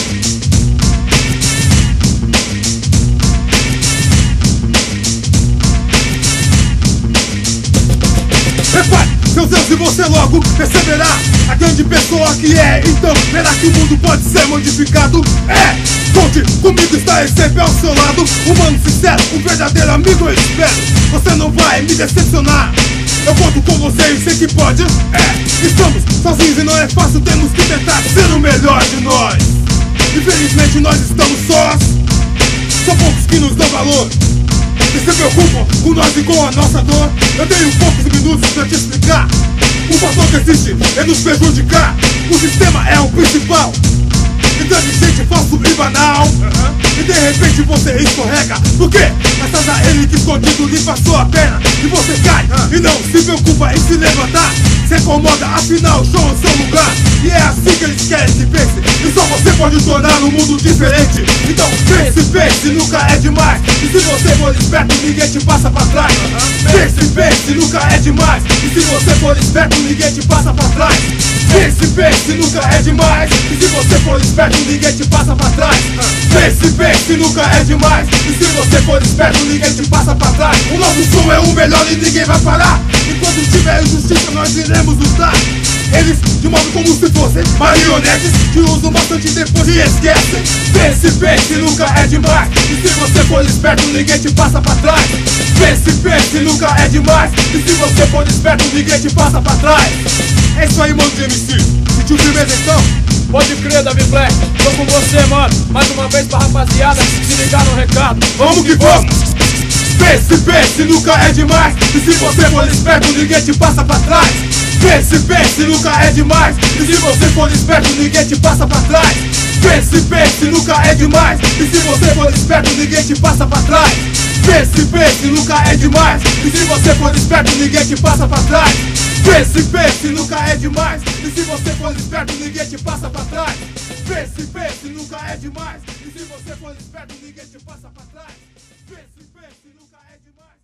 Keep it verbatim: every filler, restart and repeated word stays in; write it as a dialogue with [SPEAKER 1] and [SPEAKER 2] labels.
[SPEAKER 1] Repare seus erros e você logo perceberá a grande pessoa que é. Então verá que o mundo pode ser modificado. É, conte comigo, estarei sempre ao seu lado. Humano sincero, um verdadeiro amigo eu espero. Você não vai me decepcionar. Eu conto com você e sei que pode. É, estamos sozinhos e não é fácil. Temos que tentar ser o melhor de nós. Infelizmente nós estamos sós. São poucos que nos dão valor. Eles se preocupam com nós e com a nossa dor. Eu tenho poucos minutos pra te explicar. O fator que existe é nos prejudicar. O sistema é o principal. Inteligente, falso e banal. uhum. E de repente você escorrega. Por quê? Graças a ele que escondido lhe passou a perna. E você cai uhum. e não se preocupa em se levantar. Se incomoda, afinal o show é o seu lugar. E é assim que eles querem que pense. E só você pode tornar um mundo diferente. Então pense, pense, nunca é demais. E se você for esperto, ninguém te passa pra trás. uhum. Pense, pense, nunca é demais. E se você for esperto, ninguém te passa pra trás. Pense, pense, nunca é demais. E se você for esperto, ninguém te passa pra trás. Pense, pense, nunca é demais. E se você for esperto, ninguém te passa pra trás. O nosso som é o melhor e ninguém vai parar. Enquanto tiver injustiça, nós iremos lutar. Eles de modo como se fossem marionetes que usam bastante e depois se esquecem. Pense, pense, nunca é demais. E se você for esperto, ninguém te passa pra trás. Pense, pense, nunca é demais. E se você for esperto, ninguém te passa pra trás. É isso aí, mano de M C. Sentiu firmeza então?
[SPEAKER 2] Pode crer, Davi Black. Tô com você, mano. Mais uma vez pra rapaziada se ligar no recado.
[SPEAKER 1] Vamos que vamos! Pense, pense, nunca é demais. E se você for esperto, ninguém te passa pra trás. Pense, pense, nunca é demais. E se você for esperto, ninguém te passa pra trás. Pense, pense, nunca é demais. E se você for esperto, ninguém te passa pra trás. Pense, pense, nunca é demais. E se você for esperto, ninguém te passa pra trás. Pense, pense, nunca é demais. E se você for esperto, ninguém te passa pra trás. Pense, pense, nunca é demais. E se você for esperto, ninguém te passa pra trás. Pense, pense, nunca é demais.